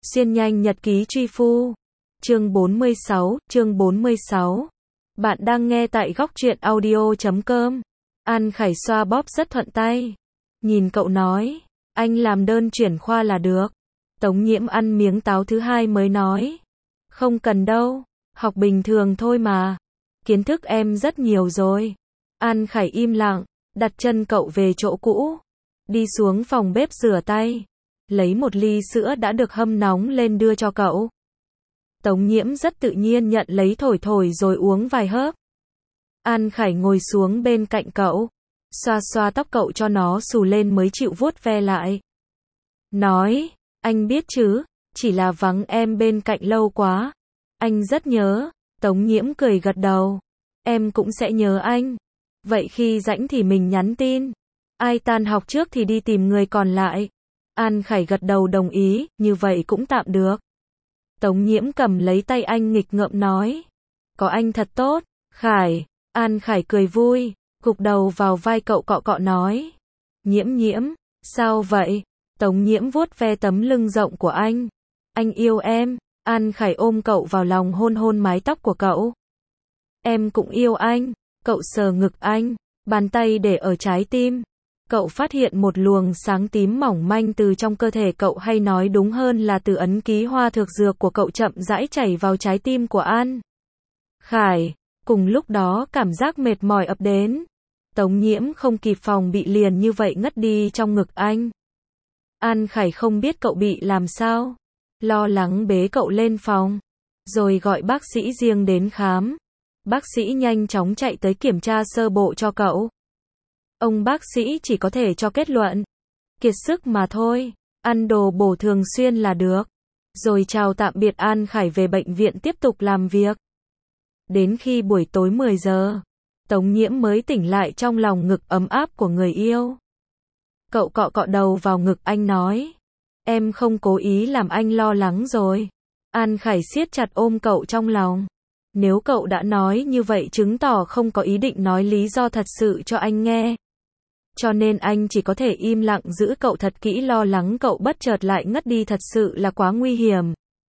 Xuyên nhanh nhật ký truy phu. Chương 46. Bạn đang nghe tại góc truyện audio.com. An Khải xoa bóp rất thuận tay. Nhìn cậu nói, anh làm đơn chuyển khoa là được. Tống Nhiễm ăn miếng táo thứ hai mới nói, không cần đâu, học bình thường thôi mà. Kiến thức em rất nhiều rồi. An Khải im lặng, đặt chân cậu về chỗ cũ. Đi xuống phòng bếp rửa tay. Lấy một ly sữa đã được hâm nóng lên đưa cho cậu. Tống Nhiễm rất tự nhiên nhận lấy thổi thổi rồi uống vài hớp. An Khải ngồi xuống bên cạnh cậu, xoa xoa tóc cậu cho nó xù lên mới chịu vuốt ve lại. Nói, anh biết chứ, chỉ là vắng em bên cạnh lâu quá. Anh rất nhớ. Tống Nhiễm cười gật đầu. Em cũng sẽ nhớ anh. Vậy khi rảnh thì mình nhắn tin. Ai tan học trước thì đi tìm người còn lại. An Khải gật đầu đồng ý, như vậy cũng tạm được. Tống Nhiễm cầm lấy tay anh nghịch ngợm nói. Có anh thật tốt, Khải. An Khải cười vui, gục đầu vào vai cậu cọ cọ nói. Nhiễm, sao vậy? Tống Nhiễm vuốt ve tấm lưng rộng của anh. Anh yêu em. An Khải ôm cậu vào lòng hôn hôn mái tóc của cậu. Em cũng yêu anh. Cậu sờ ngực anh, bàn tay để ở trái tim. Cậu phát hiện một luồng sáng tím mỏng manh từ trong cơ thể cậu, hay nói đúng hơn là từ ấn ký hoa thược dược của cậu chậm rãi chảy vào trái tim của An Khải. Cùng lúc đó cảm giác mệt mỏi ập đến. Tống Nhiễm không kịp phòng bị liền như vậy ngất đi trong ngực anh. An Khải không biết cậu bị làm sao, lo lắng bế cậu lên phòng, rồi gọi bác sĩ riêng đến khám. Bác sĩ nhanh chóng chạy tới kiểm tra sơ bộ cho cậu. Ông bác sĩ chỉ có thể cho kết luận kiệt sức mà thôi, ăn đồ bổ thường xuyên là được. Rồi chào tạm biệt An Khải về bệnh viện tiếp tục làm việc. Đến khi buổi tối 10 giờ, Tống Nhiễm mới tỉnh lại trong lòng ngực ấm áp của người yêu. Cậu cọ cọ đầu vào ngực anh nói, em không cố ý làm anh lo lắng rồi. An Khải siết chặt ôm cậu trong lòng. Nếu cậu đã nói như vậy chứng tỏ không có ý định nói lý do thật sự cho anh nghe. Cho nên anh chỉ có thể im lặng giữ cậu thật kỹ, lo lắng cậu bất chợt lại ngất đi thật sự là quá nguy hiểm.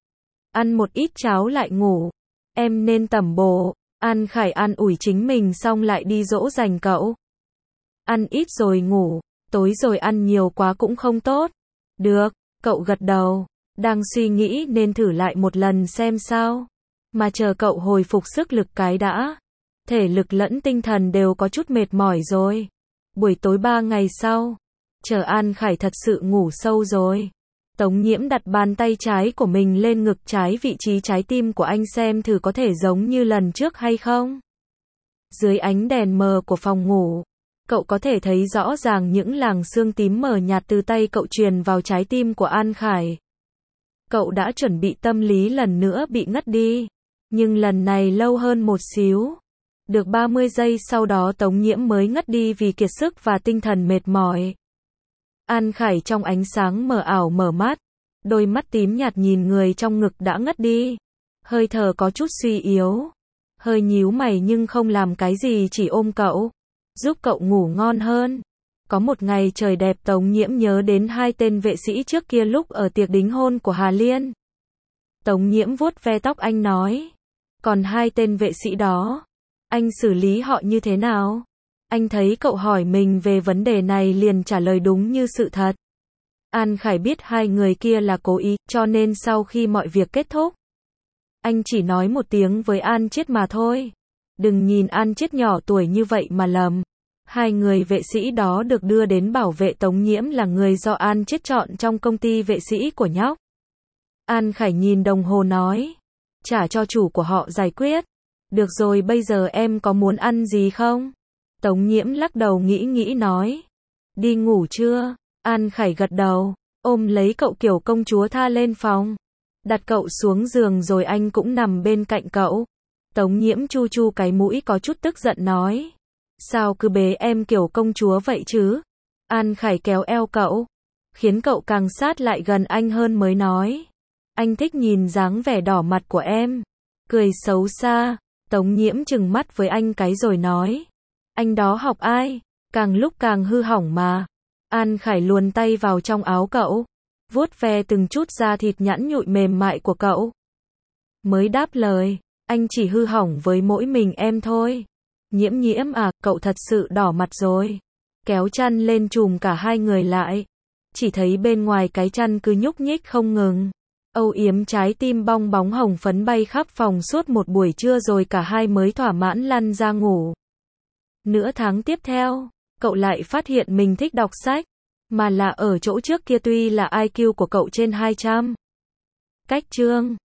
Ăn một ít cháo lại ngủ. Em nên tẩm bổ. An Khải an ủi chính mình xong lại đi dỗ dành cậu. Ăn ít rồi ngủ, tối rồi ăn nhiều quá cũng không tốt. Được, cậu gật đầu. Đang suy nghĩ nên thử lại một lần xem sao. Mà chờ cậu hồi phục sức lực cái đã. Thể lực lẫn tinh thần đều có chút mệt mỏi rồi. Buổi tối 3 ngày sau, chờ An Khải thật sự ngủ sâu rồi. Tống Nhiễm đặt bàn tay trái của mình lên ngực trái, vị trí trái tim của anh, xem thử có thể giống như lần trước hay không. Dưới ánh đèn mờ của phòng ngủ, cậu có thể thấy rõ ràng những làn xương tím mờ nhạt từ tay cậu truyền vào trái tim của An Khải. Cậu đã chuẩn bị tâm lý lần nữa bị ngất đi, nhưng lần này lâu hơn một xíu. Được 30 giây sau đó Tống Nhiễm mới ngất đi vì kiệt sức và tinh thần mệt mỏi. An Khải trong ánh sáng mờ ảo mở mắt, đôi mắt tím nhạt nhìn người trong ngực đã ngất đi. Hơi thở có chút suy yếu, hơi nhíu mày nhưng không làm cái gì, chỉ ôm cậu, giúp cậu ngủ ngon hơn. Có một ngày trời đẹp, Tống Nhiễm nhớ đến 2 tên vệ sĩ trước kia lúc ở tiệc đính hôn của Hà Liên. Tống Nhiễm vuốt ve tóc anh nói, còn 2 tên vệ sĩ đó, anh xử lý họ như thế nào? Anh thấy cậu hỏi mình về vấn đề này liền trả lời đúng như sự thật. An Khải biết 2 người kia là cố ý, cho nên sau khi mọi việc kết thúc, anh chỉ nói một tiếng với An Chiết mà thôi. Đừng nhìn An Chiết nhỏ tuổi như vậy mà lầm. 2 người vệ sĩ đó được đưa đến bảo vệ Tống Nhiễm là người do An Chiết chọn trong công ty vệ sĩ của nhóc. An Khải nhìn đồng hồ nói, trả cho chủ của họ giải quyết. Được rồi, bây giờ em có muốn ăn gì không? Tống Nhiễm lắc đầu nghĩ nói, đi ngủ chưa? An Khải gật đầu, ôm lấy cậu kiểu công chúa tha lên phòng. Đặt cậu xuống giường rồi anh cũng nằm bên cạnh cậu. Tống Nhiễm chu chu cái mũi có chút tức giận nói, sao cứ bế em kiểu công chúa vậy chứ? An Khải kéo eo cậu, khiến cậu càng sát lại gần anh hơn mới nói, anh thích nhìn dáng vẻ đỏ mặt của em. Cười xấu xa. Tống Nhiễm trừng mắt với anh cái rồi nói, anh đó học ai? Càng lúc càng hư hỏng mà. An Khải luồn tay vào trong áo cậu, vuốt ve từng chút da thịt nhẵn nhụi mềm mại của cậu. Mới đáp lời, anh chỉ hư hỏng với mỗi mình em thôi. Nhiễm Nhiễm à, cậu thật sự đỏ mặt rồi. Kéo chăn lên chùm cả hai người lại. Chỉ thấy bên ngoài cái chăn cứ nhúc nhích không ngừng. Âu yếm trái tim bong bóng hồng phấn bay khắp phòng suốt một buổi trưa rồi cả hai mới thỏa mãn lăn ra ngủ. Nửa tháng tiếp theo, cậu lại phát hiện mình thích đọc sách. Mà là ở chỗ trước kia tuy là IQ của cậu trên 200. Cách chương